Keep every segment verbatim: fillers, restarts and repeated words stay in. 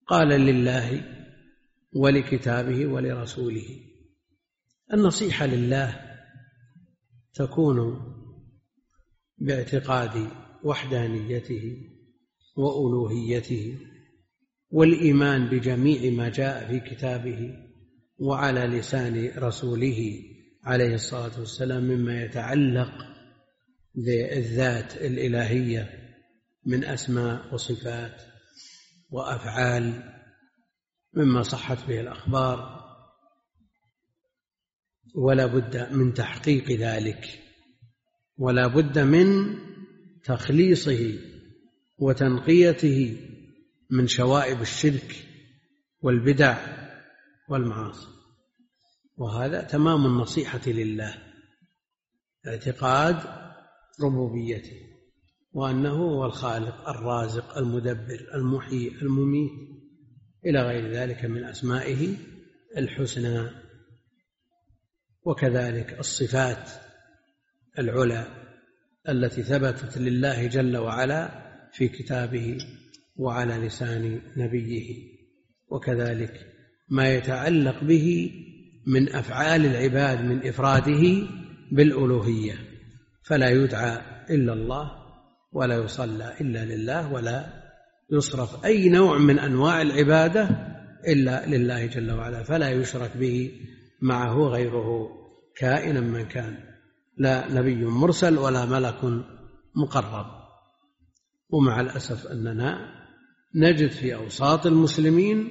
قال لله ولكتابه ولرسوله. النصيحة لله تكون باعتقاد وحدانيته وألوهيته والإيمان بجميع ما جاء في كتابه وعلى لسان رسوله عليه الصلاة والسلام مما يتعلق بالذات الإلهية من أسماء وصفات وأفعال مما صحت به الأخبار، ولا بد من تحقيق ذلك، ولا بد من تخليصه وتنقيته من شوائب الشرك والبدع والمعاصي. وهذا تمام النصيحة لله، اعتقاد ربوبيته وأنه هو الخالق الرازق المدبر المحيي المميت إلى غير ذلك من أسمائه الحسنى. وكذلك الصفات العلى التي ثبتت لله جل وعلا في كتابه وعلى لسان نبيه، وكذلك ما يتعلق به من أفعال العباد من إفراده بالألوهية، فلا يدعى إلا الله ولا يصلى إلا لله ولا يصرف أي نوع من أنواع العبادة إلا لله جل وعلا، فلا يشرك به معه غيره كائنا من كان، لا نبي مرسل ولا ملك مقرب. ومع الأسف أننا نجد في أوساط المسلمين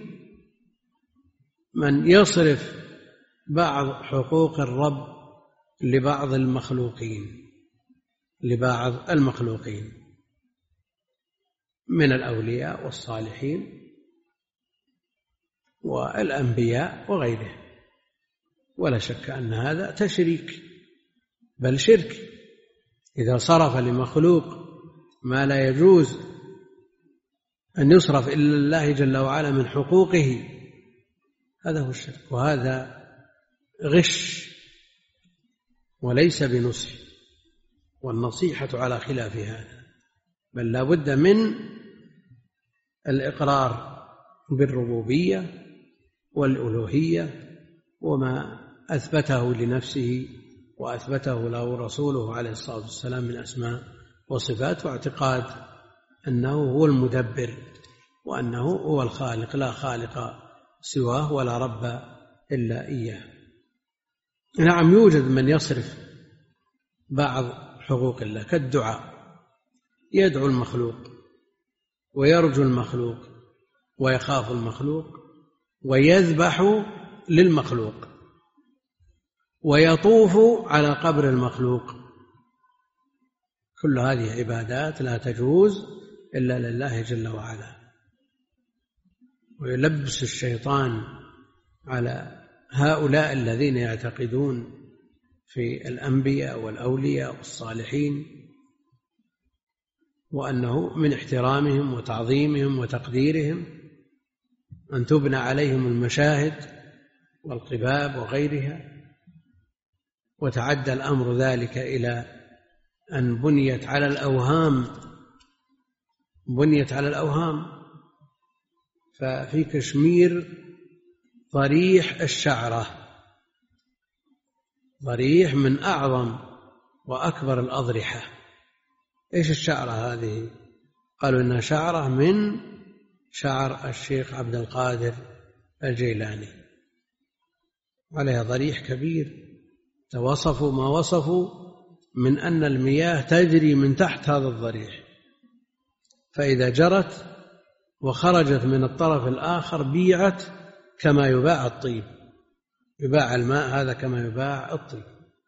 من يصرف بعض حقوق الرب لبعض المخلوقين لبعض المخلوقين من الأولياء والصالحين والأنبياء وغيره، ولا شك أن هذا تشريك بل شرك. إذا صرف لمخلوق ما لا يجوز أن يصرف إلا الله جل وعلا من حقوقه، هذا هو الشرك، وهذا غش وليس بنصح، والنصيحة على خلاف هذا، بل لا بد من الإقرار بالربوبية والألوهية وما أثبته لنفسه وأثبته له رسوله عليه الصلاة والسلام من أسماء وصفات، واعتقاد أنه هو المدبر وأنه هو الخالق لا خالق سواه ولا رب إلا إياه. نعم، يوجد من يصرف بعض حقوق الله كالدعاء، يدعو المخلوق ويرجو المخلوق ويخاف المخلوق ويذبح للمخلوق ويطوف على قبر المخلوق، كل هذه عبادات لا تجوز إلا لله جل وعلا. ويلبس الشيطان على هؤلاء الذين يعتقدون في الأنبياء والأولياء والصالحين وأنه من احترامهم وتعظيمهم وتقديرهم أن تبنى عليهم المشاهد والقباب وغيرها، وتعدى الأمر ذلك إلى أن بنيت على الأوهام بنيت على الأوهام ففي كشمير ضريح الشعرة، ضريح من أعظم وأكبر الأضرحة. إيش الشعرة هذه؟ قالوا إنها شعرة من شعر الشيخ عبد القادر الجيلاني، عليها ضريح كبير، توصفوا ما وصفوا من أن المياه تجري من تحت هذا الضريح، فإذا جرت وخرجت من الطرف الآخر بيعت كما يباع الطيب، يباع الماء هذا كما يباع الطيب،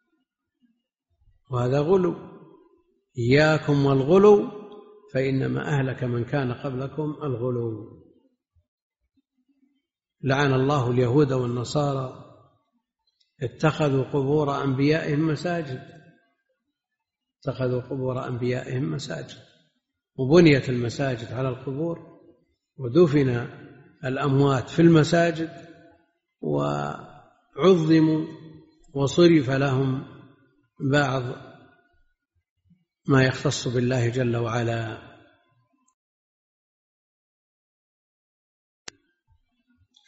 وهذا غلو. إياكم والغلو فإنما أهلك من كان قبلكم الغلو. لعن الله اليهود والنصارى اتخذوا قبور أنبيائهم مساجد اتخذوا قبور أنبيائهم مساجد وبنيت المساجد على القبور ودفن الأموات في المساجد وعظموا وصرف لهم بعض ما يختص بالله جل وعلا.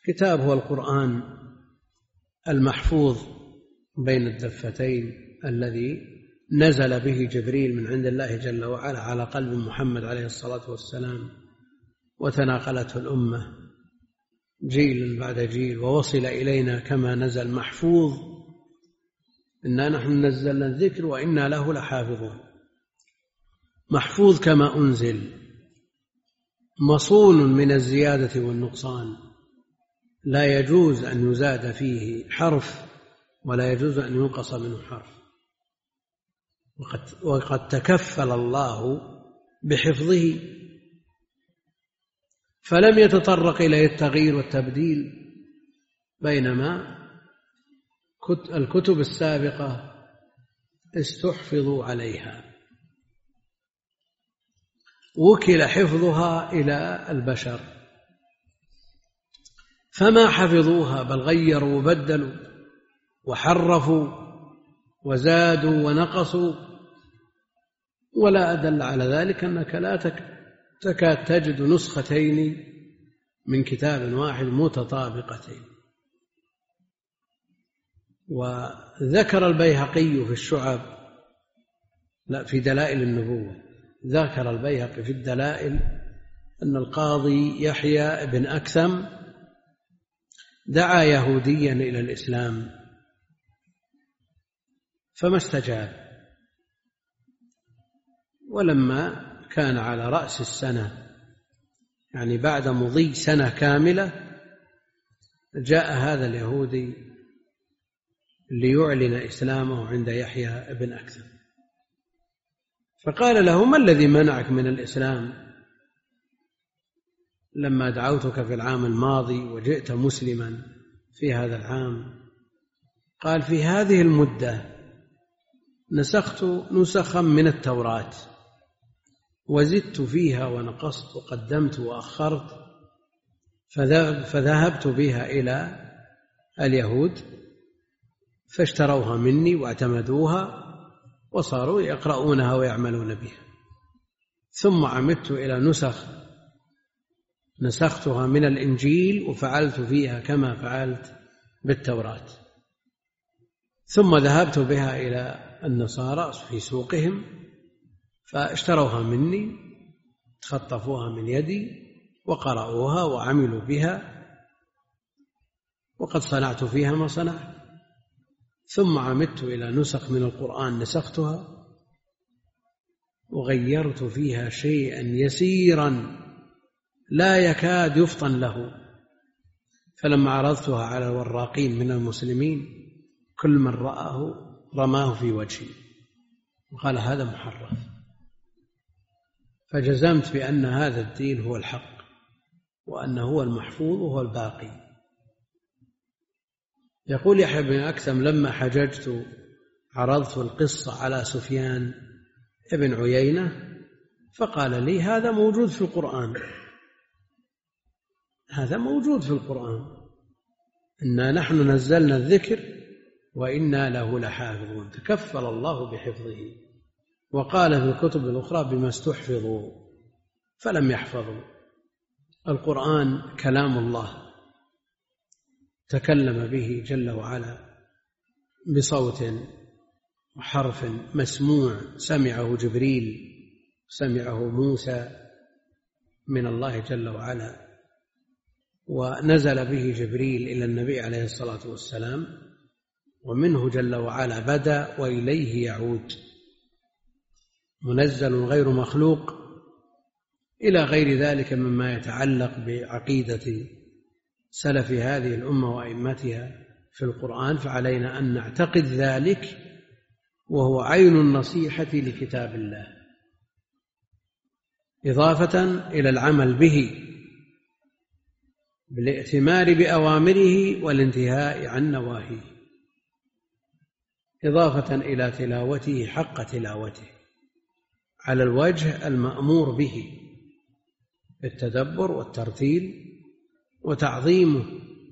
كتاب هو القرآن المحفوظ بين الدفتين الذي نزل به جبريل من عند الله جل وعلا على قلب محمد عليه الصلاة والسلام، وتناقلته الأمة جيل بعد جيل، ووصل إلينا كما نزل محفوظ. إنا نحن نزلنا الذكر وإنا له لحافظون. محفوظ كما أنزل، مصون من الزيادة والنقصان، لا يجوز أن يزاد فيه حرف ولا يجوز أن ينقص منه حرف. وقد, وقد تكفل الله بحفظه، فلم يتطرق إليه التغيير والتبديل، بينما الكتب السابقة استحفظوا عليها، وكل حفظها إلى البشر فما حفظوها، بل غيروا وبدلوا وحرفوا وزادوا ونقصوا. ولا أدل على ذلك أنك لا تكاد تجد نسختين من كتاب واحد متطابقتين. وذكر البيهقي في الشعب لا في دلائل النبوة، ذكر البيهقي في الدلائل أن القاضي يحيى بن أكثم دعا يهوديا إلى الإسلام فما استجاب، ولما كان على رأس السنة، يعني بعد مضي سنة كاملة، جاء هذا اليهودي ليعلن إسلامه عند يحيى بن أكثم، فقال له: ما الذي منعك من الإسلام لما دعوتك في العام الماضي وجئت مسلما في هذا العام؟ قال: في هذه المدة نسخت نسخا من التوراة وزدت فيها ونقصت وقدمت وأخرت، فذهبت بها إلى اليهود فاشتروها مني واعتمدوها وصاروا يقرؤونها ويعملون بها، ثم عمدت إلى نسخ نسختها من الإنجيل وفعلت فيها كما فعلت بالتوراة، ثم ذهبت بها إلى النصارى في سوقهم فاشتروها مني، تخطفوها من يدي وقرأوها وعملوا بها، وقد صنعت فيها ما صنعت. ثم عمدت إلى نسخ من القرآن نسختها وغيرت فيها شيئا يسيرا لا يكاد يفطن له، فلما عرضتها على الوراقين من المسلمين كل من رآه رماه في وجهي وقال: هذا محرف. فجزمت بأن هذا الدين هو الحق، وأنه هو المحفوظ وهو الباقي. يقول يحيى بن أكثم: لما حججت عرضت القصة على سفيان ابن عيينة فقال لي: هذا موجود في القرآن، هذا موجود في القرآن، إنا نحن نزلنا الذكر وإنا له لحافظون. تكفل الله بحفظه، وقال في الكتب الأخرى: بما استحفظوا، فلم يحفظوا. القرآن كلام الله تكلم به جل وعلا بصوت وحرف مسموع، سمعه جبريل، سمعه موسى من الله جل وعلا، ونزل به جبريل إلى النبي عليه الصلاة والسلام، ومنه جل وعلا بدأ وإليه يعود، منزل غير مخلوق، إلى غير ذلك مما يتعلق بعقيدة سلف هذه الأمة وأئمتها في القرآن، فعلينا أن نعتقد ذلك، وهو عين النصيحة لكتاب الله، إضافة إلى العمل به بالائتمار بأوامره والانتهاء عن نواهيه، إضافة إلى تلاوته حق تلاوته على الوجه المأمور به بالتدبر والترتيل وتعظيمه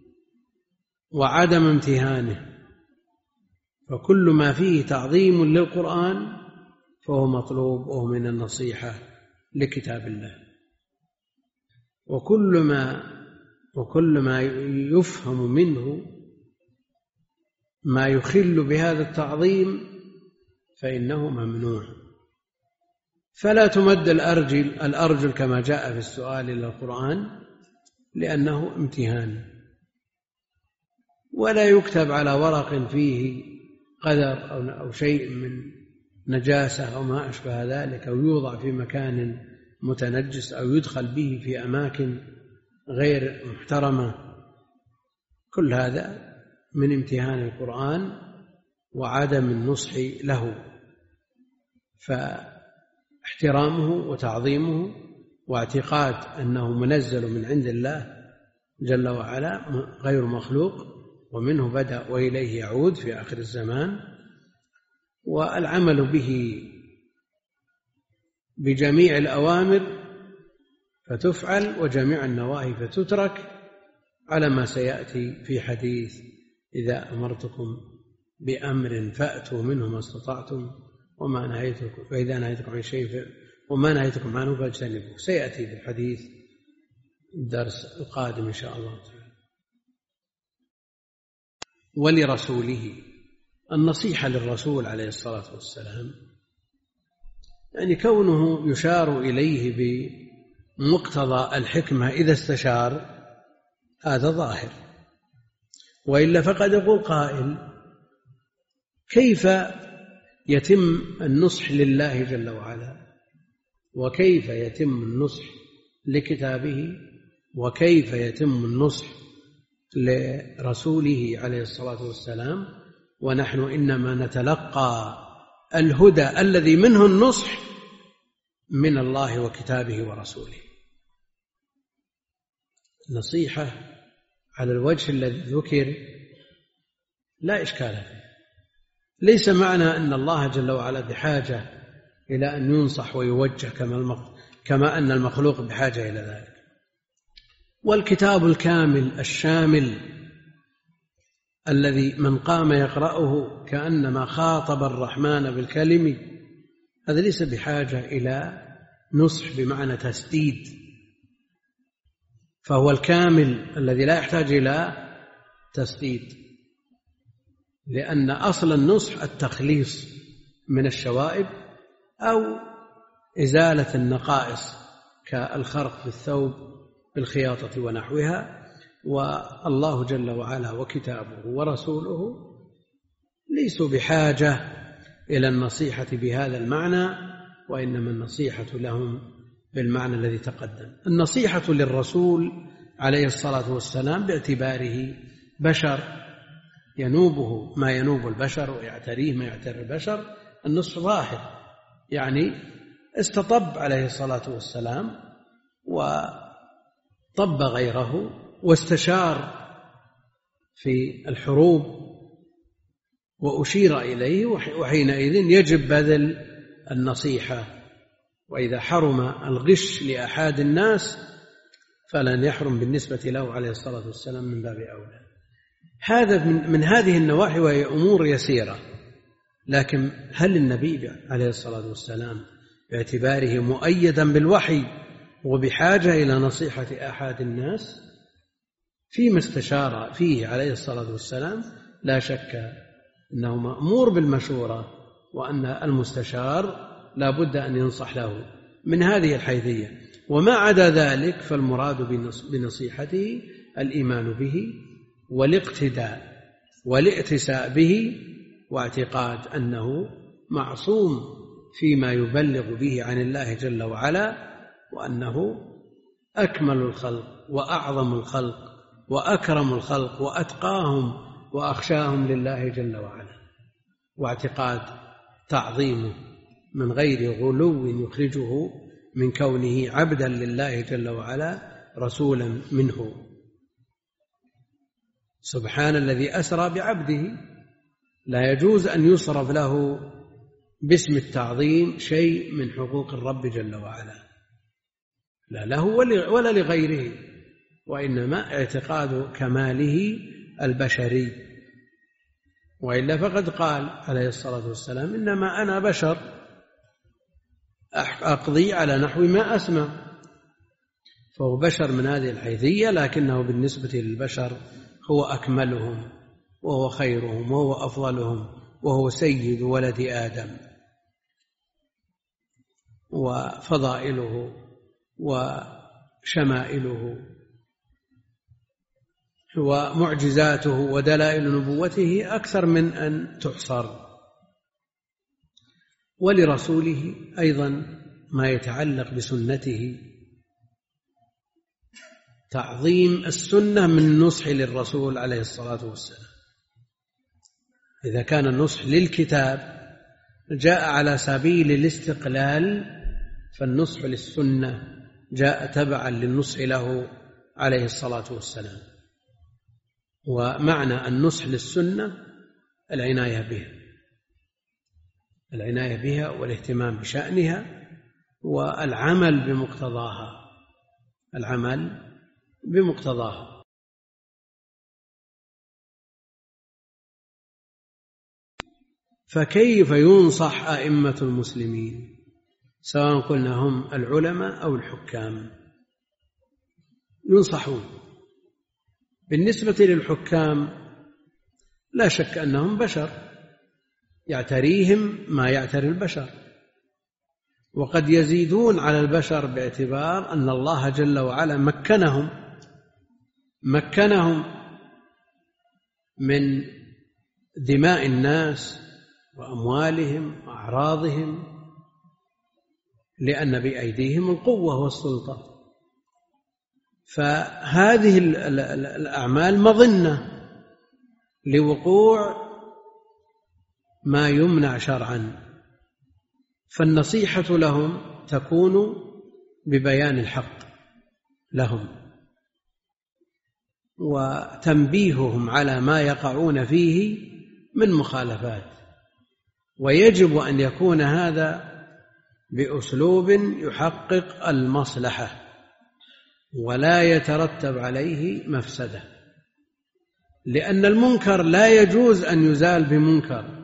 وعدم امتهانه. فكل ما فيه تعظيم للقرآن فهو مطلوب، وهو من النصيحة لكتاب الله. وكل ما وكل ما يفهم منه ما يخل بهذا التعظيم فإنه ممنوع. فلا تمد الأرجل, الأرجل كما جاء في السؤال إلى القرآن لأنه امتهان، ولا يكتب على ورق فيه قدر أو شيء من نجاسة أو ما أشبه ذلك، أو يوضع في مكان متنجس، أو يدخل به في أماكن غير محترمة. كل هذا من امتهان القرآن وعدم النصح له. فاحترامه وتعظيمه واعتقاد أنه منزل من عند الله جل وعلا غير مخلوق ومنه بدأ وإليه يعود في آخر الزمان، والعمل به بجميع الأوامر فتفعل وجميع النواهي فتترك، على ما سيأتي في حديث إذا أمرتكم بأمر فأتوا منه ما استطعتم وما نهيتكم وإذا نهيتكم عن شيء وما نهيتكم عنه فاجتنبوه. سيأتي في الحديث الدرس القادم إن شاء الله تعالى. ولرسوله، النصيحة للرسول عليه الصلاة والسلام يعني كونه يشار إليه بمقتضى الحكمة إذا استشار، هذا ظاهر. وإلا فقد يقول قائل: كيف يتم النصح لله جل وعلا، وكيف يتم النصح لكتابه، وكيف يتم النصح لرسوله عليه الصلاة والسلام، ونحن إنما نتلقى الهدى الذي منه النصح من الله وكتابه ورسوله. نصيحة على الوجه الذي ذكر لا إشكال فيه. ليس معنى أن الله جل وعلا بحاجة إلى أن ينصح ويوجه كما أن المخلوق بحاجة إلى ذلك. والكتاب الكامل الشامل الذي من قام يقرأه كأنما خاطب الرحمن بالكلم، هذا ليس بحاجة إلى نصح بمعنى تسديد، فهو الكامل الذي لا يحتاج إلى تسديد، لأن أصل النصح التخليص من الشوائب أو إزالة النقائص كالخرق في الثوب بالخياطة ونحوها. والله جل وعلا وكتابه ورسوله ليسوا بحاجة إلى النصيحة بهذا المعنى، وإنما النصيحة لهم بالمعنى الذي تقدم. النصيحة للرسول عليه الصلاة والسلام باعتباره بشر ينوبه ما ينوب البشر ويعتريه ما يعتري البشر، النصح ظاهر، يعني استطب عليه الصلاة والسلام وطب غيره واستشار في الحروب وأشير إليه، وحينئذ يجب بذل النصيحة. وإذا حرم الغش لأحد الناس فلن يحرم بالنسبة له عليه الصلاة والسلام من باب أولى. هذا من, من هذه النواحي، وهي أمور يسيرة. لكن هل النبي عليه الصلاة والسلام باعتباره مؤيدا بالوحي وبحاجة إلى نصيحة أحد الناس فيما استشار فيه عليه الصلاة والسلام؟ لا شك أنه مأمور بالمشورة، وأن المستشار لا بد أن ينصح له من هذه الحيثية. وما عدا ذلك فالمراد بنصيحته الإيمان به والاقتداء والائتساء به، واعتقاد أنه معصوم فيما يبلغ به عن الله جل وعلا، وأنه أكمل الخلق وأعظم الخلق وأكرم الخلق وأتقاهم وأخشاهم لله جل وعلا، واعتقاد تعظيمه من غير غلو يخرجه من كونه عبدا لله جل وعلا رسولا منه. سبحان الذي أسرى بعبده، لا يجوز أن يصرف له باسم التعظيم شيء من حقوق الرب جل وعلا، لا له ولا لغيره، وإنما اعتقاد كماله البشري. وإلا فقد قال عليه الصلاة والسلام: إنما أنا بشر أقضي على نحو ما أسمع. فهو بشر من هذه الحيثية، لكنه بالنسبة للبشر هو أكملهم وهو خيرهم وهو أفضلهم وهو سيد ولد آدم، وفضائله وشمائله ومعجزاته ودلائل نبوته أكثر من أن تحصر. ولرسوله أيضا ما يتعلق بسنته، تعظيم السنة من النصح للرسول عليه الصلاة والسلام. إذا كان النصح للكتاب جاء على سبيل الاستقلال، فالنصح للسنة جاء تبعا للنصح له عليه الصلاة والسلام. ومعنى النصح للسنة العناية بها العناية بها والاهتمام بشأنها والعمل بمقتضاها العمل بمقتضاها. فكيف ينصح أئمة المسلمين، سواء قلنا هم العلماء أو الحكام؟ ينصحون. بالنسبة للحكام لا شك أنهم بشر يعتريهم ما يعتري البشر، وقد يزيدون على البشر باعتبار أن الله جل وعلا مكنهم مكنهم من دماء الناس وأموالهم وأعراضهم، لأن بأيديهم القوة والسلطة. فهذه الأعمال مظنة لوقوع ما يمنع شرعا، فالنصيحة لهم تكون ببيان الحق لهم وتنبيههم على ما يقعون فيه من مخالفات، ويجب أن يكون هذا بأسلوب يحقق المصلحة ولا يترتب عليه مفسدة، لأن المنكر لا يجوز أن يزال بمنكر،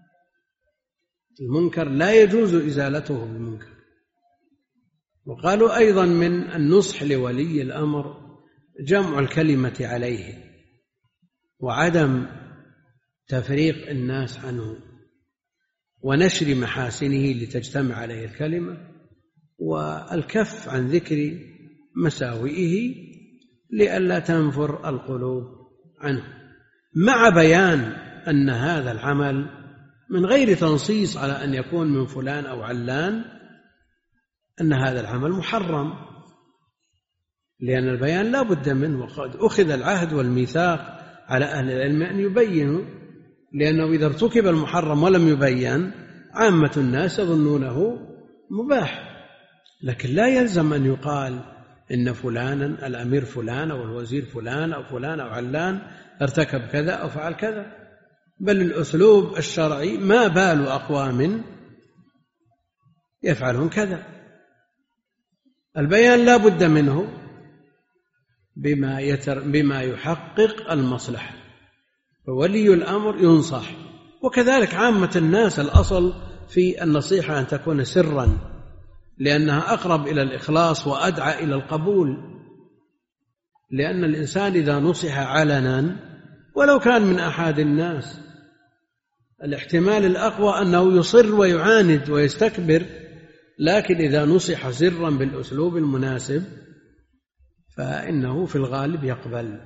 المنكر لا يجوز إزالته بمنكر. وقالوا أيضا من النصح لولي الأمر جمع الكلمة عليه وعدم تفريق الناس عنه ونشر محاسنه لتجتمع عليه الكلمة، والكف عن ذكر مساوئه لئلا تنفر القلوب عنه، مع بيان أن هذا العمل من غير تنصيص على أن يكون من فلان أو علان، أن هذا العمل محرم، لأن البيان لا بد منه، وقد أخذ العهد والميثاق على أهل العلم أن يبينوا، لأنه إذا ارتكب المحرم ولم يبين عامة الناس يظنونه مباح. لكن لا يلزم أن يقال إن فلانا الأمير فلان أو الوزير فلان أو فلان أو علان ارتكب كذا أو فعل كذا، بل الأسلوب الشرعي ما بال أقوام يفعلون كذا. البيان لا بد منه بما, يتر بما يحقق المصلحة، فولي الأمر ينصح، وكذلك عامة الناس. الأصل في النصيحة أن تكون سرا، لأنها أقرب إلى الإخلاص وأدعى إلى القبول، لأن الإنسان إذا نصح علنا ولو كان من أحد الناس الاحتمال الأقوى أنه يصر ويعاند ويستكبر، لكن إذا نصح سرا بالأسلوب المناسب فإنه في الغالب يقبل،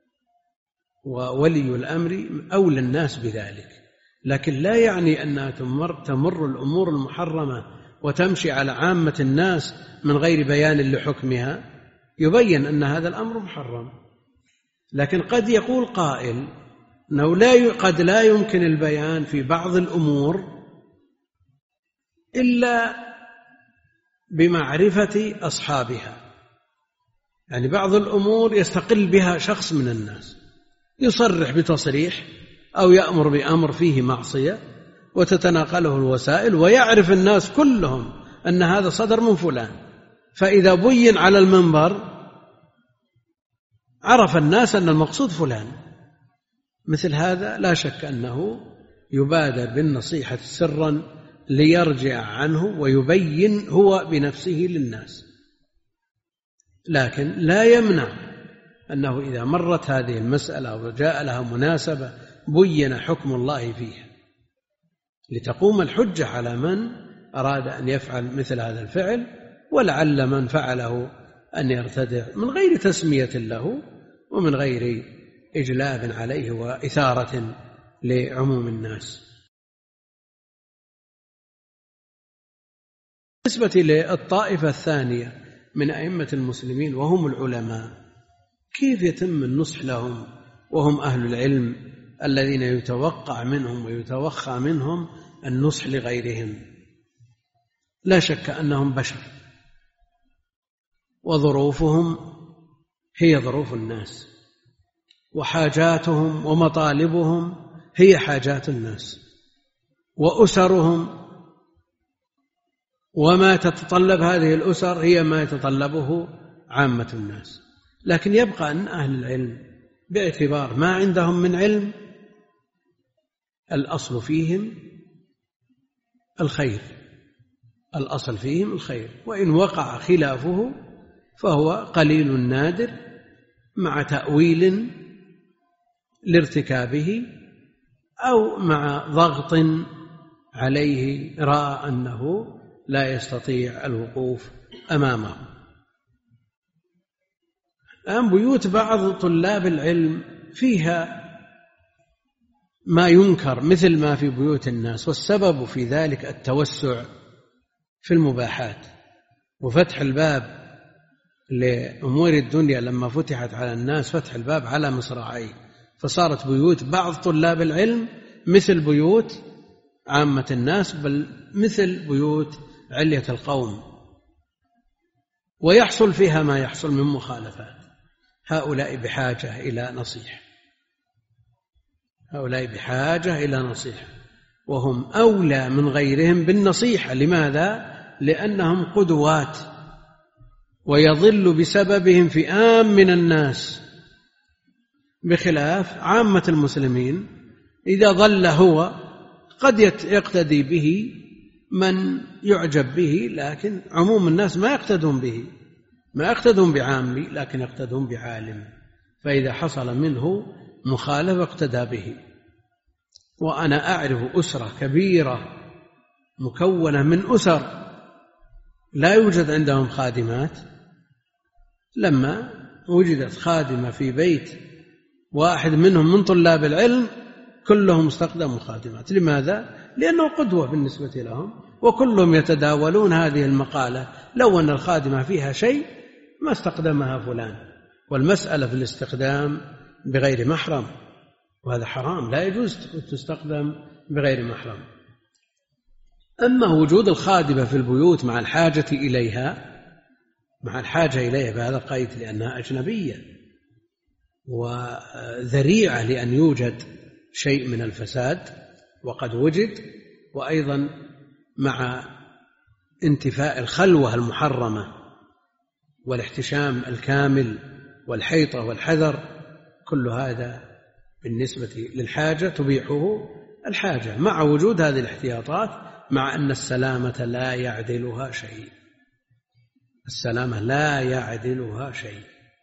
وولي الأمر أولى الناس بذلك. لكن لا يعني أنها تمر, تمر الأمور المحرمة وتمشي على عامة الناس من غير بيان لحكمها، يبين أن هذا الأمر محرم. لكن قد يقول قائل أنه لا قد لا يمكن البيان في بعض الأمور إلا بمعرفة أصحابها، يعني بعض الأمور يستقل بها شخص من الناس، يصرح بتصريح أو يأمر بأمر فيه معصية وتتناقله الوسائل، ويعرف الناس كلهم أن هذا صدر من فلان، فإذا بين على المنبر عرف الناس أن المقصود فلان. مثل هذا لا شك أنه يبادر بالنصيحة سرا ليرجع عنه ويبين هو بنفسه للناس. لكن لا يمنع أنه إذا مرت هذه المسألة وجاء لها مناسبة بين حكم الله فيها لتقوم الحجة على من أراد أن يفعل مثل هذا الفعل، ولعل من فعله أن يرتدع من غير تسمية له ومن غير إجلاب عليه وإثارة لعموم الناس. بالنسبة للطائفة الثانية من أئمة المسلمين وهم العلماء، كيف يتم النصح لهم وهم أهل العلم الذين يتوقع منهم ويتوخى منهم النصح لغيرهم؟ لا شك أنهم بشر وظروفهم هي ظروف الناس، وحاجاتهم ومطالبهم هي حاجات الناس، وأسرهم وما تتطلب هذه الأسر هي ما يتطلبه عامة الناس. لكن يبقى أن أهل العلم باعتبار ما عندهم من علم الأصل فيهم الخير، الأصل فيهم الخير، وإن وقع خلافه فهو قليل نادر مع تأويل لارتكابه أو مع ضغط عليه رأى أنه لا يستطيع الوقوف أمامه. الآن بيوت بعض طلاب العلم فيها ما ينكر مثل ما في بيوت الناس، والسبب في ذلك التوسع في المباحات وفتح الباب لأمور الدنيا. لما فتحت على الناس فتح الباب على مصراعيه، فصارت بيوت بعض طلاب العلم مثل بيوت عامة الناس، بل مثل بيوت علية القوم، ويحصل فيها ما يحصل من مخالفات. هؤلاء بحاجة إلى نصيحة، هؤلاء بحاجة إلى نصيحة، وهم أولى من غيرهم بالنصيحة. لماذا؟ لأنهم قدوات، ويضل بسببهم فئام من الناس، بخلاف عامة المسلمين إذا ضل هو قد يقتدي به من يعجب به، لكن عموم الناس ما يقتدون به، ما يقتدون بعامي، لكن يقتدون بعالم، فإذا حصل منه مخالفة اقتدى به. وأنا أعرف أسرة كبيرة مكونة من أسر لا يوجد عندهم خادمات، لما وجدت خادمة في بيت واحد منهم من طلاب العلم كلهم استخدموا خادمات. لماذا؟ لأنه قدوة بالنسبة لهم، وكلهم يتداولون هذه المقالة: لو أن الخادمة فيها شيء ما استخدمها فلان. والمسألة في الاستخدام بغير محرم، وهذا حرام، لا يجوز تستخدم بغير محرم. أما وجود الخادمة في البيوت مع الحاجة إليها مع الحاجة إليها بهذا القيد لأنها أجنبية وذريعة لأن يوجد شيء من الفساد، وقد وجد، وأيضا مع انتفاء الخلوة المحرمة والاحتشام الكامل والحيطة والحذر، كل هذا بالنسبة للحاجة تبيحه الحاجة، مع وجود هذه الاحتياطات، مع أن السلامة لا يعدلها شيء، السلامة لا يعدلها شيء.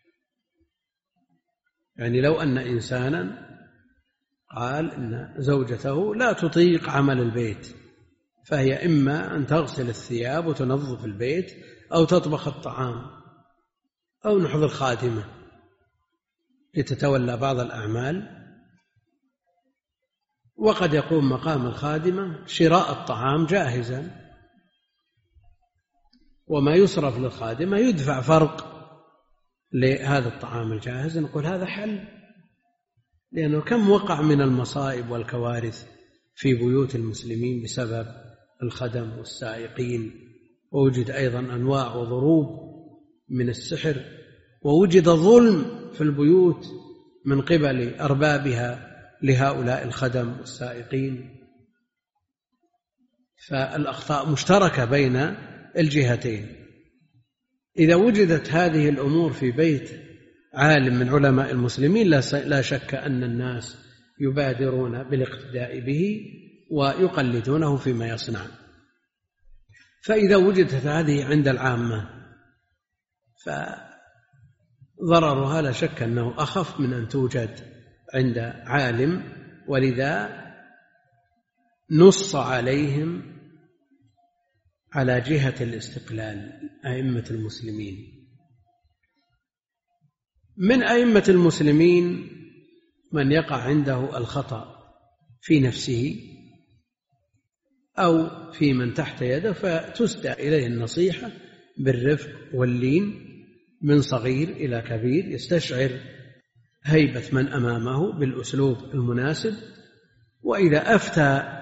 يعني لو أن إنسانا قال إن زوجته لا تطيق عمل البيت، فهي إما أن تغسل الثياب وتنظف البيت، أو تطبخ الطعام، أو نحضر خادمة لتتولى بعض الأعمال، وقد يقوم مقام الخادمة شراء الطعام جاهزا، وما يصرف للخادمة يدفع فرق لهذا الطعام الجاهز. نقول هذا حل، لأنه كم وقع من المصائب والكوارث في بيوت المسلمين بسبب الخدم والسائقين، ووجد أيضا أنواع وضروب من السحر، ووجد ظلم في البيوت من قبل أربابها لهؤلاء الخدم والسائقين. فالأخطاء مشتركة بين الجهتين. إذا وجدت هذه الأمور في بيت عالم من علماء المسلمين لا شك أن الناس يبادرون بالاقتداء به ويقلدونه فيما يصنع. فإذا وجدت هذه عند العامة ضررها لا شك أنه أخف من أن توجد عند عالم، ولذا نص عليهم على جهة الاستقلال أئمة المسلمين. من أئمة المسلمين من يقع عنده الخطأ في نفسه أو في من تحت يده، فتسدى إليه النصيحة بالرفق واللين من صغير إلى كبير، يستشعر هيبة من أمامه بالأسلوب المناسب. وإذا أفتى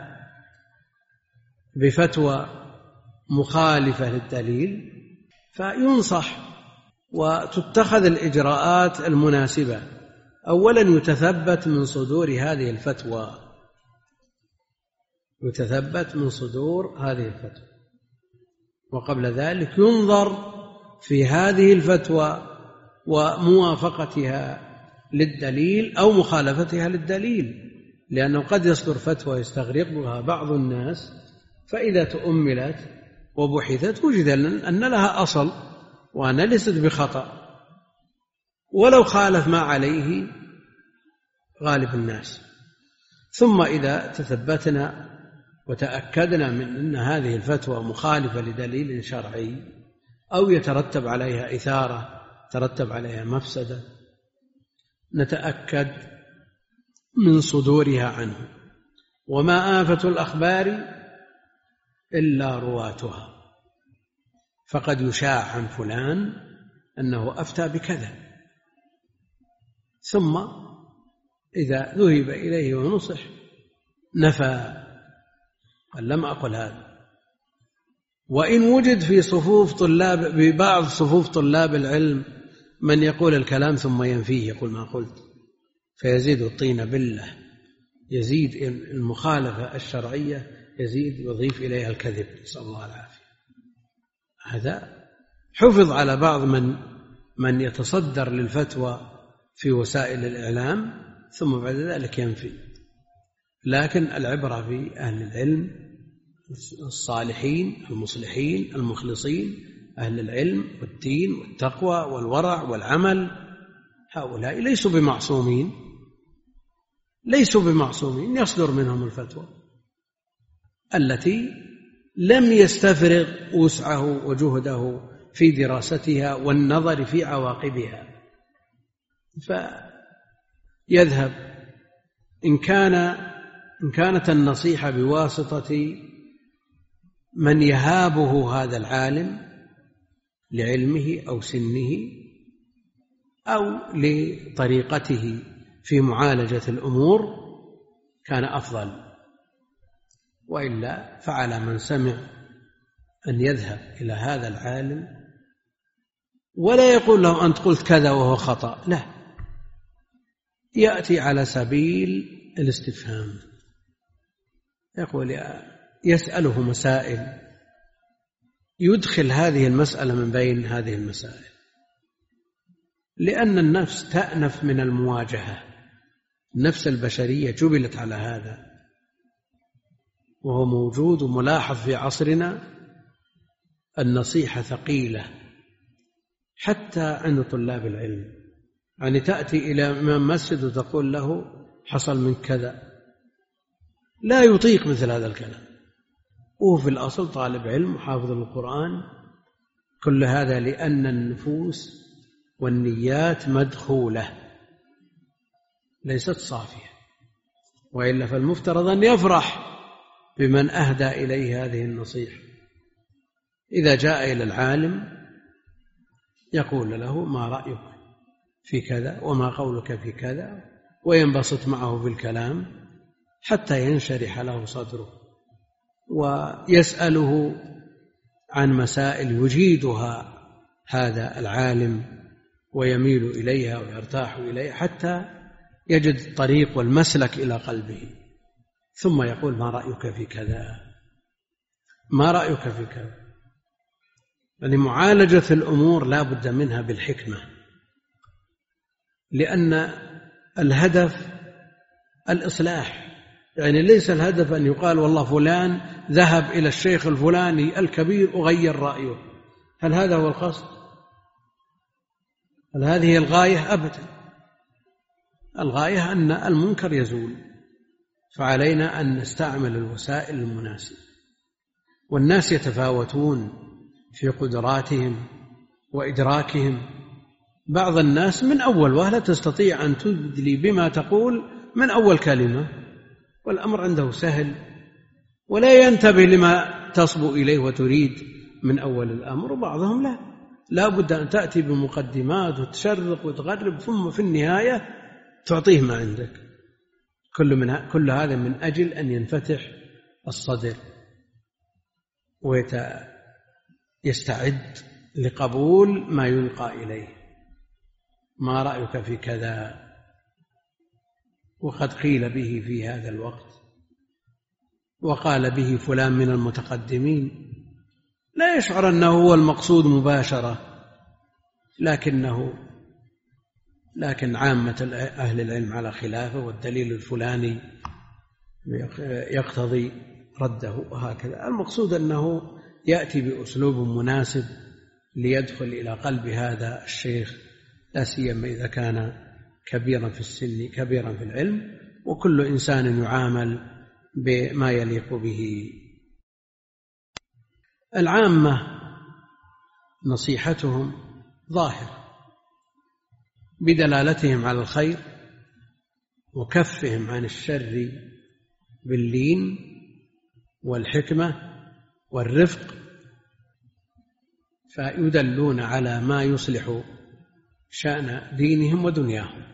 بفتوى مخالفة للدليل فينصح وتتخذ الإجراءات المناسبة. أولا يتثبت من صدور هذه الفتوى، يتثبت من صدور هذه الفتوى، وقبل ذلك ينظر في هذه الفتوى وموافقتها للدليل أو مخالفتها للدليل، لأنه قد يصدر فتوى يستغرقها بعض الناس، فإذا تؤملت وبحثت وجد أن لها أصل وأن ليست بخطأ ولو خالف ما عليه غالب الناس. ثم إذا تثبتنا وتأكدنا من أن هذه الفتوى مخالفة لدليل شرعي أو يترتب عليها إثارة، ترتب عليها مفسدة، نتأكد من صدورها عنه. وما آفة الأخبار إلا رواتها، فقد يشاع عن فلان أنه أفتى بكذا، ثم إذا ذهب إليه ونصح نفى قال لم أقل هذا. وإن وجد في صفوف طلاب ببعض صفوف طلاب العلم من يقول الكلام ثم ينفيه، يقول ما قلت، فيزيد الطين بلة، يزيد المخالفة الشرعية، يزيد يضيف إليها الكذب، نسأل الله العافية. هذا حفظ على بعض من من يتصدر للفتوى في وسائل الإعلام ثم بعد ذلك ينفي. لكن العبرة بأهل العلم الصالحين المصلحين المخلصين، أهل العلم والدين والتقوى والورع والعمل، هؤلاء ليسوا بمعصومين، ليسوا بمعصومين، يصدر منهم الفتوى التي لم يستفرغ وسعه وجهده في دراستها والنظر في عواقبها، فيذهب إن كان إن كانت النصيحة بواسطة من يهابه هذا العالم لعلمه أو سنه أو لطريقته في معالجة الأمور كان أفضل، وإلا فعلى من سمع أن يذهب إلى هذا العالم ولا يقول له أنت قلت كذا وهو خطأ، لا، يأتي على سبيل الاستفهام، يقول يسأله مسائل يدخل هذه المسألة من بين هذه المسائل، لأن النفس تأنف من المواجهة، النفس البشرية جبلت على هذا، وهو موجود وملاحظ في عصرنا. النصيحة ثقيلة حتى عند طلاب العلم، يعني تأتي إلى إمام مسجد وتقول له حصل من كذا، لا يطيق مثل هذا الكلام، وهو في الأصل طالب علم وحافظ القرآن. كل هذا لأن النفوس والنيات مدخولة ليست صافية، وإلا فالمفترض أن يفرح بمن أهدى إليه هذه النصيحة. إذا جاء إلى العالم يقول له ما رأيك في كذا وما قولك في كذا، وينبسط معه في الكلام حتى ينشرح له صدره، ويسأله عن مسائل يجيدها هذا العالم ويميل إليها ويرتاح إليها حتى يجد الطريق والمسلك إلى قلبه، ثم يقول ما رأيك في كذا، ما رأيك في كذا. يعني معالجة الأمور لا بد منها بالحكمة، لأن الهدف الإصلاح، يعني ليس الهدف أن يقال والله فلان ذهب إلى الشيخ الفلاني الكبير أغير رأيه، هل هذا هو القصد؟ هل هذه الغاية؟ أبدا. الغاية أن المنكر يزول، فعلينا أن نستعمل الوسائل المناسبة. والناس يتفاوتون في قدراتهم وإدراكهم. بعض الناس من أول وهلة تستطيع أن تدلي بما تقول من أول كلمة، والأمر عنده سهل ولا ينتبه لما تصبو إليه وتريد من أول الأمر. وبعضهم لا، لا بد أن تأتي بمقدمات وتشرق وتغرب، ثم في النهاية تعطيه ما عندك. كل, من كل هذا من أجل أن ينفتح الصدر ويستعد لقبول ما يلقى إليه. ما رأيك في كذا؟ وقد قيل به في هذا الوقت، وقال به فلان من المتقدمين، لا يشعر أنه هو المقصود مباشرة، لكنه لكن عامة أهل العلم على خلافه، والدليل الفلاني يقتضي رده وهكذا. المقصود أنه يأتي بأسلوب مناسب ليدخل إلى قلب هذا الشيخ، لا سيما إذا كان كبيرا في السن كبيرا في العلم، وكل إنسان يعامل بما يليق به. العامة نصيحتهم ظاهر بدلالتهم على الخير وكفهم عن الشر باللين والحكمة والرفق، فيدلون على ما يصلح شأن دينهم ودنياهم.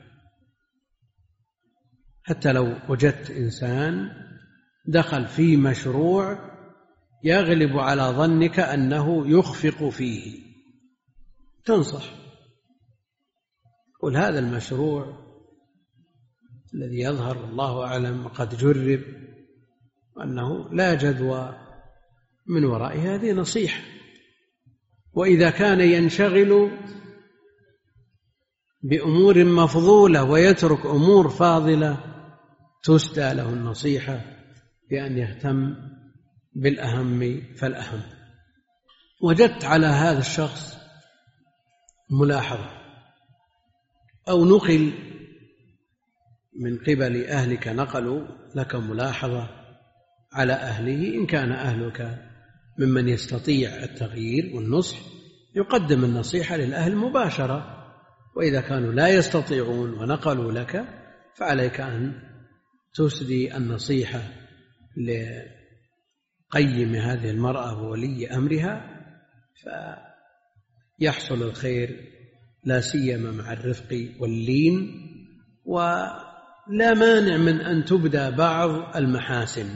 حتى لو وجدت إنسان دخل في مشروع يغلب على ظنك أنه يخفق فيه، تنصح، قل هذا المشروع الذي يظهر الله أعلم قد جرب أنه لا جدوى من ورائه، هذه نصيحة. وإذا كان ينشغل بأمور مفضولة ويترك أمور فاضلة، تسدى له النصيحة بأن يهتم بالأهم فالأهم. وجدت على هذا الشخص ملاحظة أو نقل من قبل أهلك، نقلوا لك ملاحظة على أهله، إن كان أهلك ممن يستطيع التغيير والنصح يقدم النصيحة للأهل مباشرة، وإذا كانوا لا يستطيعون ونقلوا لك فعليك أن تسدي النصيحة لقيم هذه المرأة وولي أمرها، فيحصل الخير لا سيما مع الرفق واللين. ولا مانع من أن تبدى بعض المحاسن.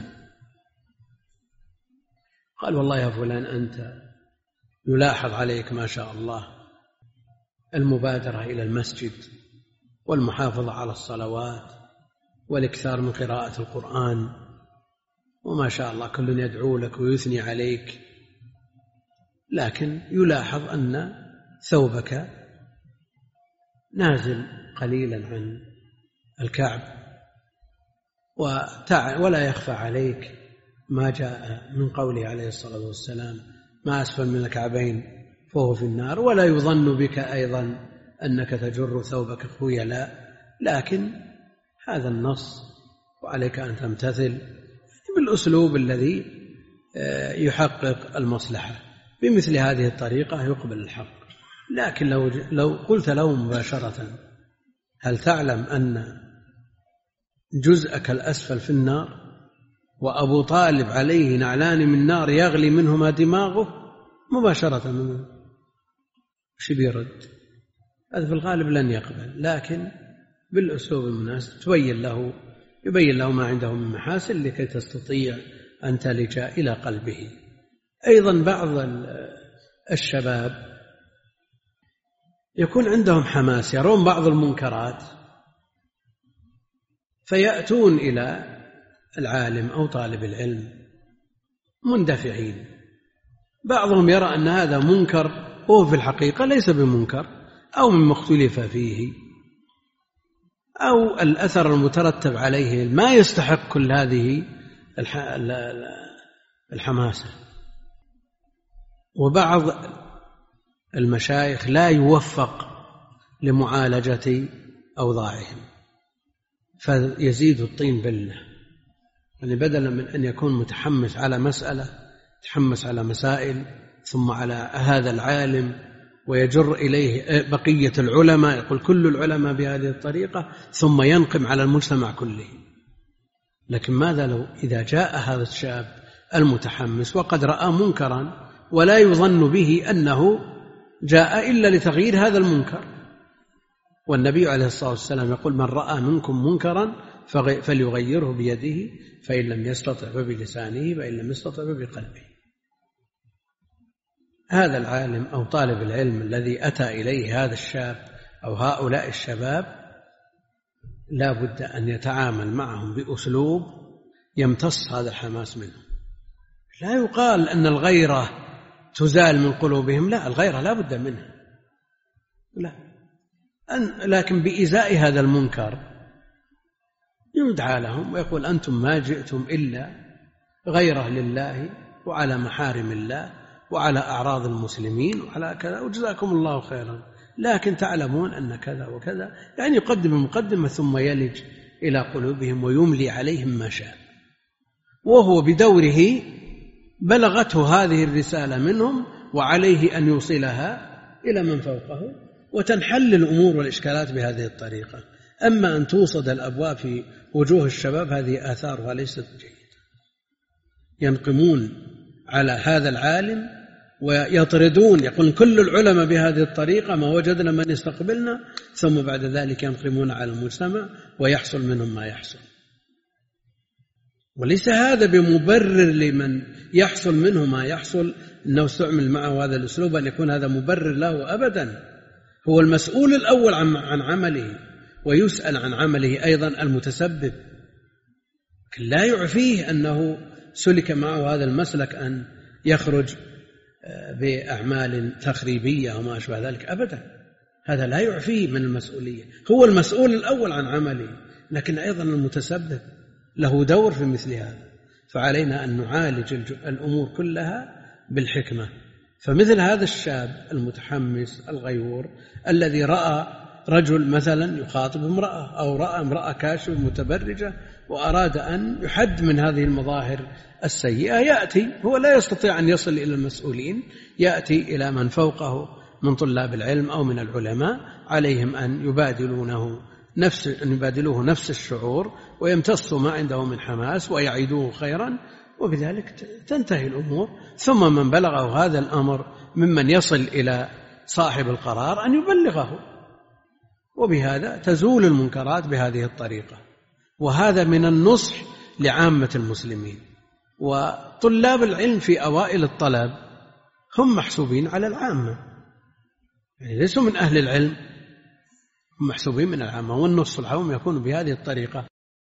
قال والله يا فلان أنت يلاحظ عليك ما شاء الله المبادرة إلى المسجد والمحافظة على الصلوات والإكثار من قراءة القرآن، وما شاء الله كل يدعو لك ويثني عليك، لكن يلاحظ أن ثوبك نازل قليلا عن الكعب، ولا يخفى عليك ما جاء من قوله عليه الصلاة والسلام ما أسفل من الكعبين فهو في النار، ولا يظن بك أيضا أنك تجر ثوبك خيلاء، لكن هذا النص وعليك أن تمتثل بالأسلوب الذي يحقق المصلحة. بمثل هذه الطريقة يقبل الحق. لكن لو, لو قلت له مباشرة هل تعلم أن جزءك الأسفل في النار وأبو طالب عليه نعلان من نار يغلي منهما دماغه، مباشرة منه شو بيرد؟ هذا في الغالب لن يقبل، لكن بالأسلوب المناسب تبين له يبين له ما عنده من محاسن لكي تستطيع أن تلج إلى قلبه. أيضا بعض الشباب يكون عندهم حماس، يرون بعض المنكرات فيأتون إلى العالم أو طالب العلم مندفعين. بعضهم يرى أن هذا منكر وهو في الحقيقة ليس بمنكر، أو مما اختلف فيه، أو الأثر المترتب عليه ما يستحق كل هذه الحماسة. وبعض المشايخ لا يوفق لمعالجة أوضاعهم، فيزيد الطين بلة. يعني بدلا من أن يكون متحمس على مسألة يتحمس على مسائل ثم على هذا العالم ويجر إليه بقية العلماء، يقول كل العلماء بهذه الطريقة ثم ينقم على المجتمع كله. لكن ماذا لو إذا جاء هذا الشاب المتحمس وقد رأى منكرا ولا يظن به أنه جاء إلا لتغيير هذا المنكر، والنبي عليه الصلاة والسلام يقول من رأى منكم منكرا فليغيره بيده فإن لم يستطع فبلسانه فإن لم يستطع فبقلبه. هذا العالم أو طالب العلم الذي أتى إليه هذا الشاب أو هؤلاء الشباب لا بد أن يتعامل معهم بأسلوب يمتص هذا الحماس منهم. لا يقال أن الغيرة تزال من قلوبهم، لا، الغيرة لا بد منها، لا، لكن بإزاء هذا المنكر يدعى لهم ويقول أنتم ما جئتم إلا غيرة لله وعلى محارم الله وعلى أعراض المسلمين وعلى كذا وجزاكم الله خيرا، لكن تعلمون أن كذا وكذا، يعني يقدم المقدمة ثم يلج إلى قلوبهم ويملي عليهم ما شاء، وهو بدوره بلغته هذه الرسالة منهم وعليه أن يوصلها إلى من فوقه وتنحل الأمور والإشكالات بهذه الطريقة. أما أن توصد الأبواب في وجوه الشباب هذه آثارها ليست جيدة، ينقمون على هذا العالم ويطردون، يقول كل العلماء بهذه الطريقة ما وجدنا من يستقبلنا، ثم بعد ذلك ينقمون على المجتمع ويحصل منهم ما يحصل. وليس هذا بمبرر لمن يحصل منه ما يحصل أنه استعمل معه هذا الأسلوب أن يكون هذا مبرر له أبدا. هو المسؤول الأول عن عمله ويسأل عن عمله أيضا المتسبب، لا يعفيه أنه سلك معه هذا المسلك أن يخرج بأعمال تخريبية وما أشبه ذلك أبدا، هذا لا يعفيه من المسؤولية. هو المسؤول الأول عن عمله، لكن أيضا المتسبب له دور في مثل هذا، فعلينا أن نعالج الأمور كلها بالحكمة. فمثل هذا الشاب المتحمس الغيور الذي رأى رجل مثلا يخاطب امرأة أو رأى امرأة كاشفة متبرجة وأراد أن يحد من هذه المظاهر السيئة، يأتي، هو لا يستطيع أن يصل إلى المسؤولين، يأتي إلى من فوقه من طلاب العلم أو من العلماء، عليهم أن يبادلونه نفس أن يبادلوه نفس الشعور ويمتصوا ما عنده من حماس ويعيدوه خيرا، وبذلك تنتهي الأمور. ثم من بلغه هذا الأمر ممن يصل إلى صاحب القرار أن يبلغه، وبهذا تزول المنكرات بهذه الطريقة. وهذا من النصح لعامة المسلمين. وطلاب العلم في أوائل الطلب هم محسوبين على العامة، يعني ليسوا من أهل العلم، هم محسوبين من العامة، والنصح العام يكون بهذه الطريقة.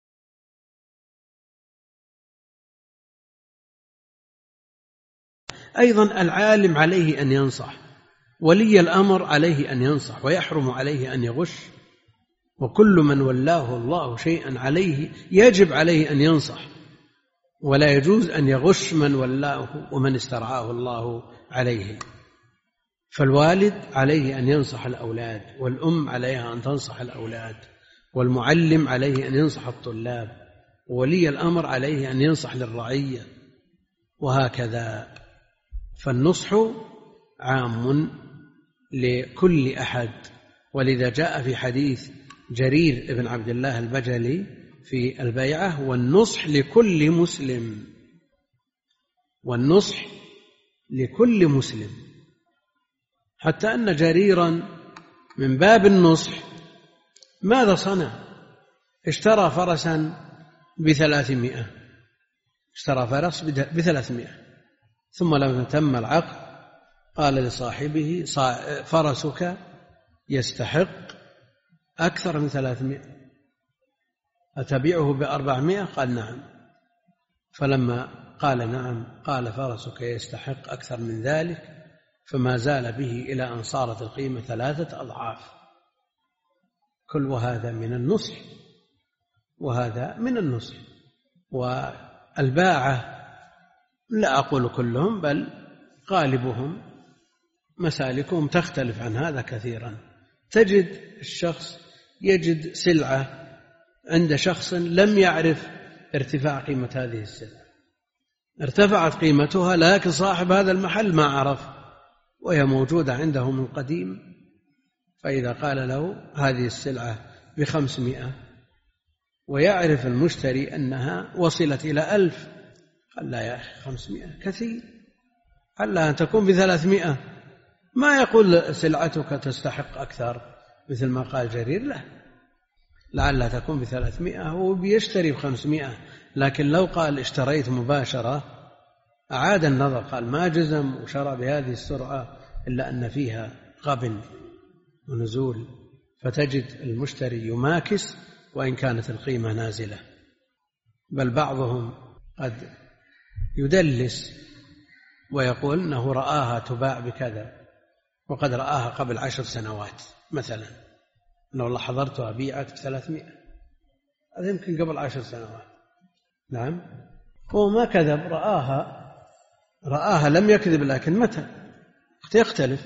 أيضا العالم عليه أن ينصح، ولي الأمر عليه أن ينصح، ويحرم عليه أن يغش، وكل من ولاه الله شيئا عليه يجب عليه أن ينصح، ولا يجوز أن يغش من ولاه ومن استرعاه الله عليه. فالوالد عليه أن ينصح الأولاد، والأم عليها أن تنصح الأولاد، والمعلم عليه أن ينصح الطلاب، وولي الأمر عليه أن ينصح للرعية، وهكذا. فالنصح عام لكل أحد. ولذا جاء في حديث جرير بن عبد الله البجلي في البيعة: والنصح لكل مسلم، والنصح لكل مسلم. حتى أن جريرا من باب النصح ماذا صنع؟ اشترى فرسا بثلاثمائة، اشترى فرس بثلاثمائة، ثم لما تم العقد قال لصاحبه: فرسك يستحق أكثر من ثلاثمائة، أتبيعه بأربعمائة؟ قال: نعم. فلما قال نعم قال: فرسك يستحق أكثر من ذلك، فما زال به إلى أن صارت القيمة ثلاثة أضعاف. كل وهذا من النصح، وهذا من النصح. والباعة لا أقول كلهم بل غالبهم مسالكهم تختلف عن هذا كثيرا، تجد الشخص يجد سلعة عند شخص لم يعرف ارتفاع قيمة هذه السلعة، ارتفعت قيمتها لكن صاحب هذا المحل ما عرف وهي موجودة عنده من قديم، فإذا قال له هذه السلعة بخمسمائة ويعرف المشتري أنها وصلت إلى ألف، قال لا يا أخي خمسمائة كثير، علها أن تكون بثلاثمائة، ما يقول سلعتك تستحق أكثر مثل ما قال جرير، لا، لعلها تكون بثلاثمائة هو بيشتري بخمسمائة، لكن لو قال اشتريت مباشرة أعاد النظر، قال ما جزم وشرى بهذه السرعة إلا أن فيها غبن ونزول، فتجد المشتري يماكس وإن كانت القيمة نازلة، بل بعضهم قد يدلس ويقول أنه رآها تباع بكذا وقد رآها قبل عشر سنوات مثلا، أنه والله حضرتها بيعت بثلاثمائة، هذا يمكن قبل عشر سنوات. نعم، هو ما كذب، رآها رآها لم يكذب، لكن متى يختلف،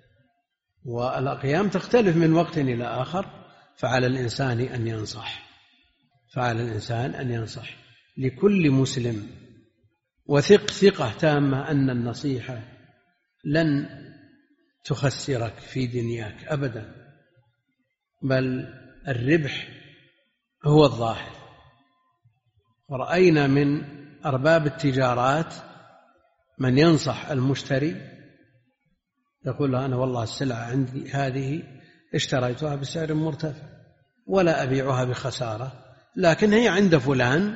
والأقيام تختلف من وقت إلى آخر، فعلى الإنسان أن ينصح، فعلى الإنسان أن ينصح لكل مسلم، وثق ثقة تامة أن النصيحة لن تخسرك في دنياك أبدا، بل الربح هو الظاهر. ورأينا من أرباب التجارات من ينصح المشتري يقول له أنا والله السلعة عندي هذه اشتريتها بسعر مرتفع ولا أبيعها بخسارة، لكن هي عند فلان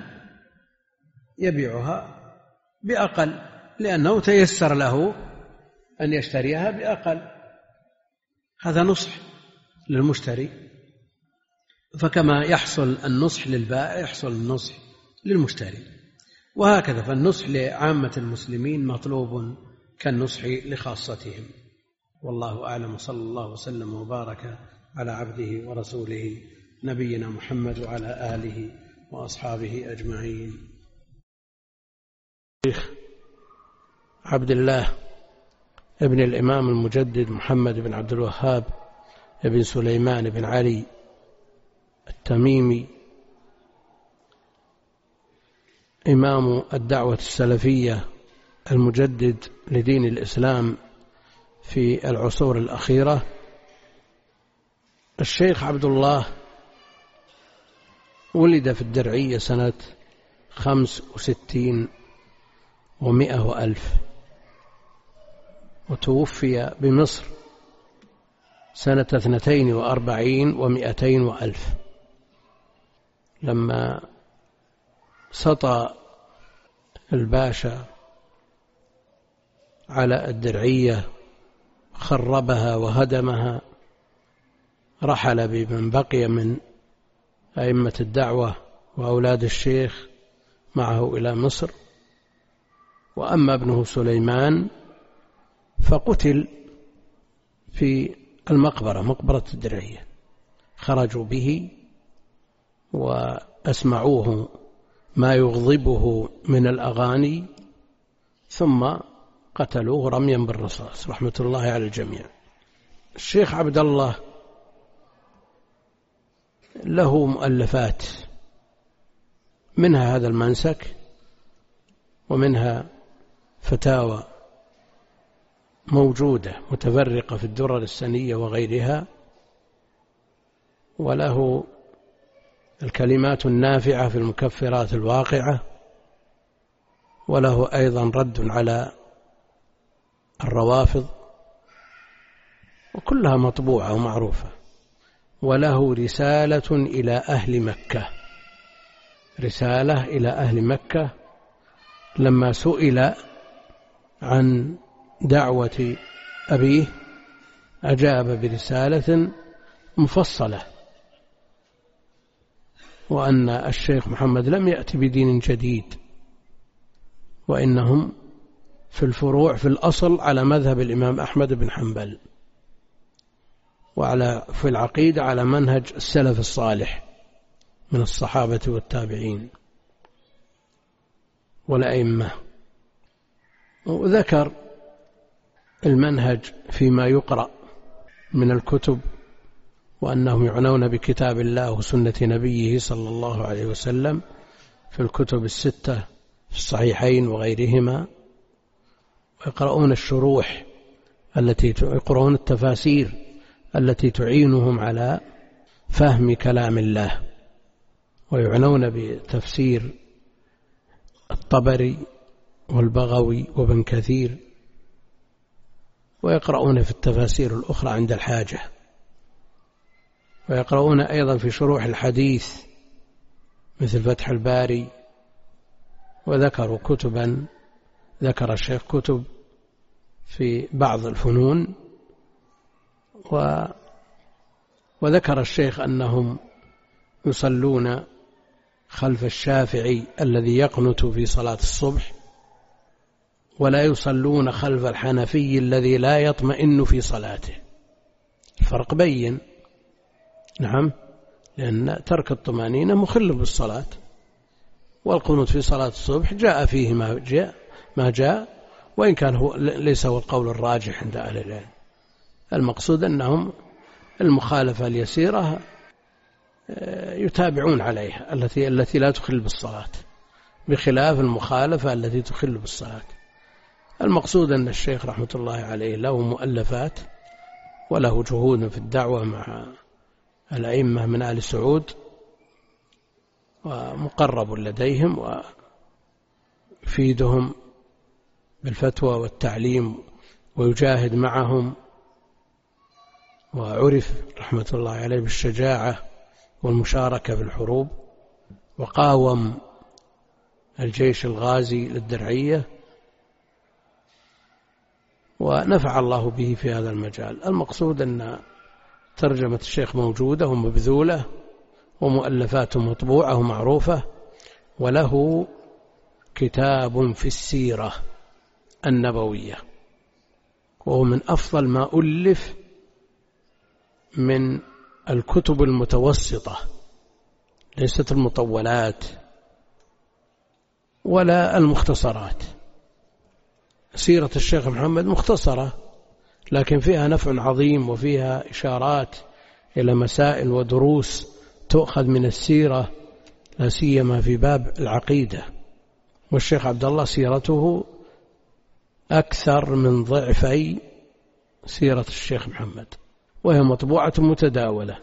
يبيعها بأقل لأنه تيسر له أن يشتريها بأقل، هذا نصح للمشتري. فكما يحصل النصح للبائع يحصل النصح للمشتري، وهكذا فالنصح لعامة المسلمين مطلوب كالنصح لخاصتهم. والله أعلم، صلى الله وسلم وبارك على عبده ورسوله نبينا محمد وعلى آله وأصحابه أجمعين. الشيخ عبد الله ابن الإمام المجدد محمد بن عبد الوهاب ابن سليمان بن علي التميمي، إمام الدعوة السلفية المجدد لدين الإسلام في العصور الأخيرة. الشيخ عبد الله ولد في الدرعية سنة خمس وستين ومئة وألف، وتوفي بمصر سنة اثنتين وأربعين ومئتين وألف، لما سطى الباشا على الدرعية خربها وهدمها، رحل بمن بقي من أئمة الدعوة وأولاد الشيخ معه إلى مصر، وأما ابنه سليمان فقتل في المقبرة، مقبرة الدرعية، خرجوا به وأسمعوه ما يغضبه من الأغاني ثم قتلوه رميا بالرصاص، رحمة الله على الجميع. الشيخ عبد الله له مؤلفات، منها هذا المنسك ومنها فتاوى موجودة متفرقة في الدرر السنية وغيرها، وله الكلمات النافعة في المكفرات الواقعة، وله أيضا رد على الروافض، وكلها مطبوعة ومعروفة. وله رسالة إلى أهل مكة، رسالة إلى أهل مكة لما سئل عن دعوة أبيه أجاب برسالة مفصلة، وأن الشيخ محمد لم يأتي بدين جديد، وإنهم في الفروع في الأصل على مذهب الإمام أحمد بن حنبل، وعلى في العقيدة على منهج السلف الصالح من الصحابة والتابعين والأئمة. وذكر المنهج فيما يقرأ من الكتب وأنهم يعنون بكتاب الله وسنة نبيه صلى الله عليه وسلم في الكتب الستة في الصحيحين وغيرهما، ويقرؤون الشروح التي يقرؤون التفاسير التي تعينهم على فهم كلام الله، ويعنون بتفسير الطبري والبغوي وابن كثير، ويقرؤون في التفاسير الأخرى عند الحاجة، ويقرؤون أيضا في شروح الحديث مثل فتح الباري. وذكروا كتبا، ذكر الشيخ كتب في بعض الفنون، و وذكر الشيخ أنهم يصلون خلف الشافعي الذي يقنت في صلاة الصبح، ولا يصلون خلف الحنفي الذي لا يطمئن في صلاته. الفرق بين، نعم، لأن ترك الطمأنينة مخل بالصلاة، والقنوت في صلاة الصبح جاء فيه ما جاء, ما جاء وإن كان هو ليس هو القول الراجح عند أهل العلم. المقصود أنهم المخالفة اليسيرة يتابعون عليها التي التي لا تخل بالصلاة، بخلاف المخالفة التي تخل بالصلاة. المقصود أن الشيخ رحمة الله عليه له مؤلفات وله جهود في الدعوة مع الأئمة من آل سعود، ومقرب لديهم ويفيدهم بالفتوى والتعليم ويجاهد معهم، وعرف رحمة الله عليه بالشجاعة والمشاركة في الحروب، وقاوم الجيش الغازي للدرعية، ونفع الله به في هذا المجال. المقصود أن ترجمة الشيخ موجودة ومبذولة، ومؤلفاته مطبوعة ومعروفة، وله كتاب في السيرة النبوية، وهو من أفضل ما ألف من الكتب المتوسطة، ليست المطولات ولا المختصرات. سيرة الشيخ محمد مختصرة لكن فيها نفع عظيم، وفيها إشارات إلى مسائل ودروس تؤخذ من السيرة، لا سيما في باب العقيدة. والشيخ عبد الله سيرته أكثر من ضعفي سيرة الشيخ محمد، وهي مطبوعة متداولة.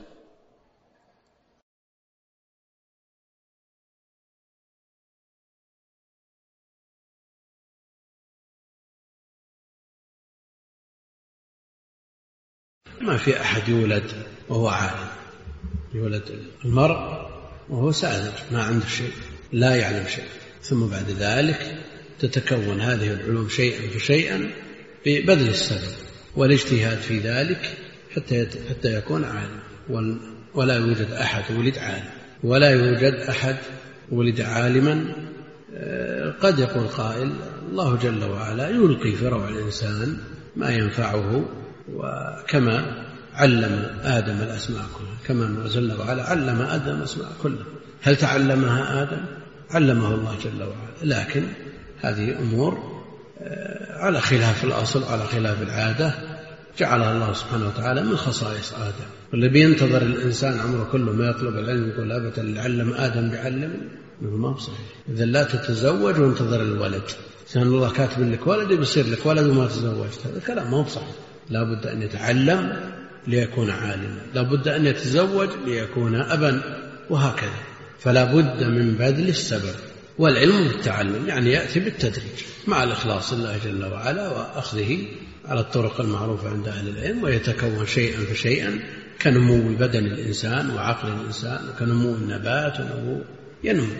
ما في أحد يولد وهو عالم، يولد المرء وهو ساذج ما عنده شيء، لا يعلم شيء، ثم بعد ذلك تتكون هذه العلوم شيئا فشيئا ببذل السبب والاجتهاد في ذلك حتى حتى يكون عالم. ولا يوجد أحد ولد عالم، ولا يوجد أحد ولد عالما. قد يقول قائل: الله جل وعلا يلقي في روع الإنسان ما ينفعه، وكما علم آدم الأسماء كلها، كما جل وعلا علم آدم الأسماء كلها. هل تعلمها آدم؟ علمه الله جل وعلا، لكن هذه أمور على خلاف الأصل، على خلاف العادة، جعلها الله سبحانه وتعالى من خصائص آدم. واللي بينتظر الإنسان عمره كله ما يطلب العلم يقول أبدا اللي علم آدم بعلم، ما هو صحيح. إذا لا تتزوج وانتظر الولد، لأن الله كاتب لك ولد بيصير لك ولد وما تزوجت، هذا كلام ما هو صحيح. لا بد أن يتعلم ليكون عالما، لا بد أن يتزوج ليكون أبا، وهكذا. فلا بد من بذل السبب، والعلم بالتعلم يعني يأتي بالتدريج مع الإخلاص لله جل وعلا وأخذه على الطرق المعروفة عند أهل العلم، ويتكون شيئا فشيئا كنمو بدن الإنسان وعقل الإنسان، وكنمو النبات ونمو ينمو.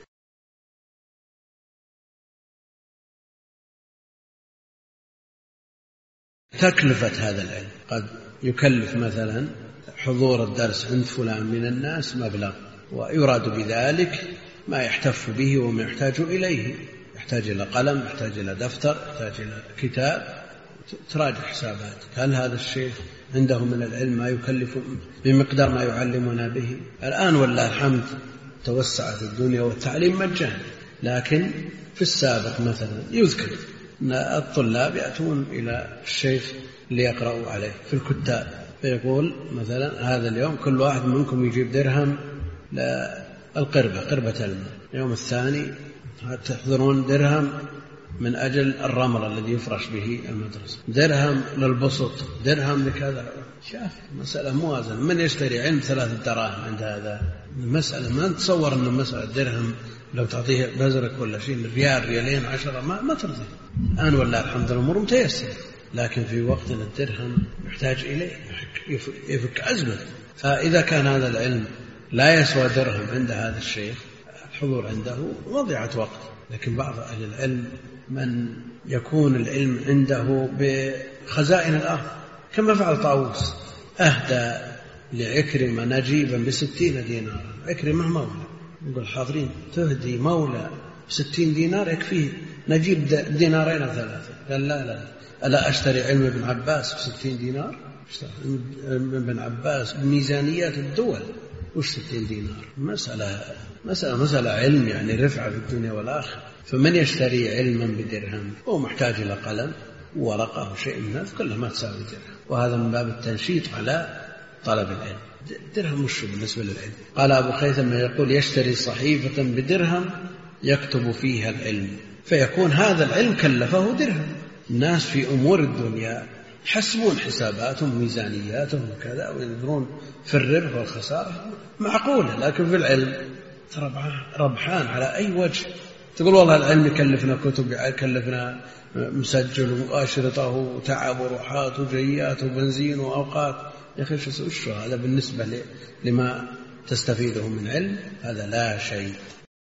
تكلفة هذا العلم قد يكلف مثلا حضور الدرس عند فلان من الناس مبلغ، ويراد بذلك ما يحتف به وما يحتاج إليه، يحتاج إلى قلم، يحتاج إلى دفتر، يحتاج إلى كتاب، تراجع حساباتك. هل هذا الشيخ عنده من العلم ما يكلف بمقدار ما يعلمنا به؟ الآن والله الحمد توسعت الدنيا والتعليم مجانا، لكن في السابق مثلا يذكر أن الطلاب يأتون إلى الشيخ ليقرأوا عليه في الكتاب فيقول مثلا هذا اليوم كل واحد منكم يجيب درهم للقربة، قربة الماء. اليوم الثاني تحضرون درهم من أجل الرمل الذي يفرش به المدرسة، درهم للبسط، درهم لكذا. شاف مسألة موازنة. من يشتري علم ثلاثة دراهم عند هذا؟ المسألة ما نتصور أن مسألة درهم لو تعطيه بزرك ولا شيء ريال ريالين عشرة ما, ما ترضي. الآن ولا الحمد لله الأمور متيسرة، لكن في وقتنا الدرهم يحتاج إليه، يفك أزمة. فإذا كان هذا العلم لا يسوى درهم عند هذا الشيخ، الحضور عنده مضيعة وقت. لكن بعض أهل العلم من يكون العلم عنده بخزائن الأرض، كما فعل طاووس، أهدى لعكرمة نجيبا بستين دينارا. عكرمة مولى، يقول حاضرين تهدي مولى بستين دينار يكفيه، نجيب دينارين أو ثلاثة. قال لا لا، ألا أشتري علم ابن عباس بستين دينار؟ ابن عباس بميزانيات الدول وش ستين دينار؟ مسألة مسألة مسألة علم، يعني رفعة في الدنيا والآخرة. فمن يشتري علما بدرهم هو محتاج إلى قلم وورقة وشيء من هذا، كلها ما تساوي درهم. وهذا من باب التنشيط على طلب العلم. درهم مش بالنسبة للعلم. قال أبو خيثمة يقول يشتري صحيفة بدرهم يكتب فيها العلم، فيكون هذا العلم كلفه درهم. الناس في أمور الدنيا يحسبون حساباتهم وميزانياتهم وكذا، وينظرون في الربح والخسارة معقولة، لكن في العلم ربحان على أي وجه. تقول والله العلم يكلفنا كتب، يكلفنا مسجل وأشرطة وتعب وروحات وجيات وبنزين وأوقات. يا أخي شو هذا بالنسبة لما تستفيده من علم؟ هذا لا شيء.